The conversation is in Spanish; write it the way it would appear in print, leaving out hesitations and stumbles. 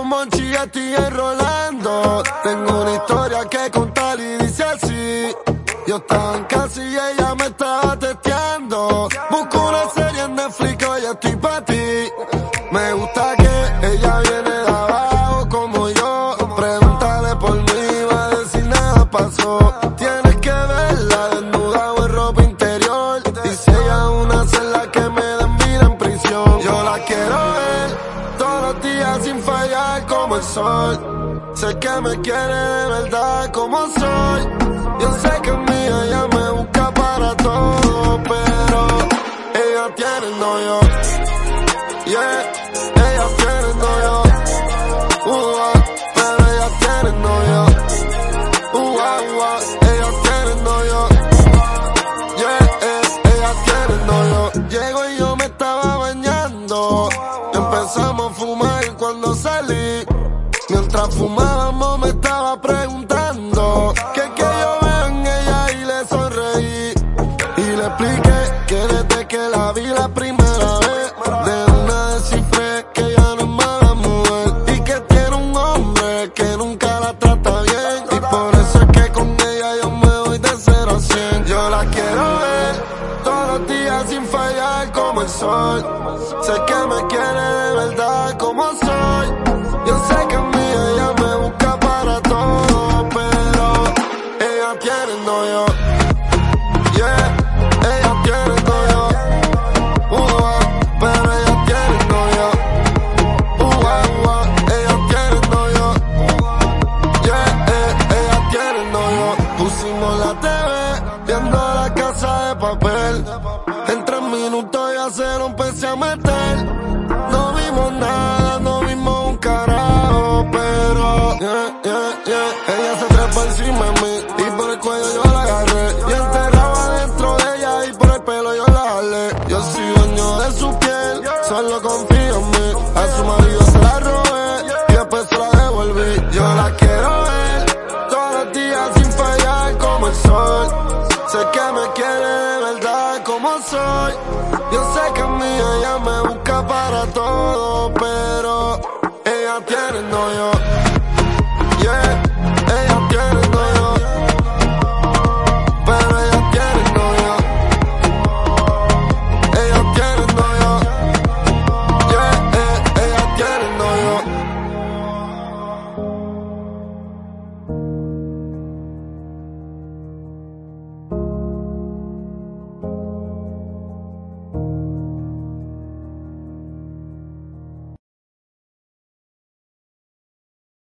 Monchi y estoy enrolando. Tengo una historia que contar y dice así. Yo estaba en casa y ella me estaba testeando. Busco una serie en Netflix, hoy estoy pa' ti. Me gusta que ella viene de abajo como yo. Pregúntale por mí, va a decir nada pasó. Tienes que verla desnuda o en ropa interior. Y si ella es una celda que me den vida en prisión. Yo la quiero ver todos los días sin fallar como el sol. Sé que me quiere de verdad como soy. Yo sé que es mía, ella me busca para todo, pero ella tiene novio. Yeah, ella tiene novio. Pero ella tiene novio. Ella tiene novio. Yeah, ella tiene novio. Llego y yo me estaba bañando. Empezamos a fumar cuando salí. Mientras fumábamos me estaba preguntando ¿qué yo veo en ella? Y le sonreí y le expliqué que desde que la vi la primera vez de una descifré que ella no es mala mujer y que tiene un hombre que nunca la trata bien y por eso es que con ella yo me voy de 0 a 100. Yo la quiero ver todos los días sin fallar como el sol. Sé que me quiere de verdad como soy. Yo sé que es mía, ella me busca para todo, pero ella tiene novio. Yeah, ella tiene novio. Pero ella tiene novio. Ella tiene novio. Yeah, ella tiene novio. Pusimos la TV, viendo La Casa de Papel. En 3 minutos ya se lo empecé a meter. No vimos nada, no vimos un carajo, pero ella se trepa encima de mí y por el cuello yo la agarré y enterraba dentro de ella y por el pelo yo la jalé. Yo soy dueño de su piel, solo confío en mí. A su marido se la robé y después se la devolví. Yo la quiero ver todos los días sin fallar como el sol. Sé que me quiere de verdad como soy. Yo sé que es mía, ella me busca para todo, pero ella tiene novio. Yeah.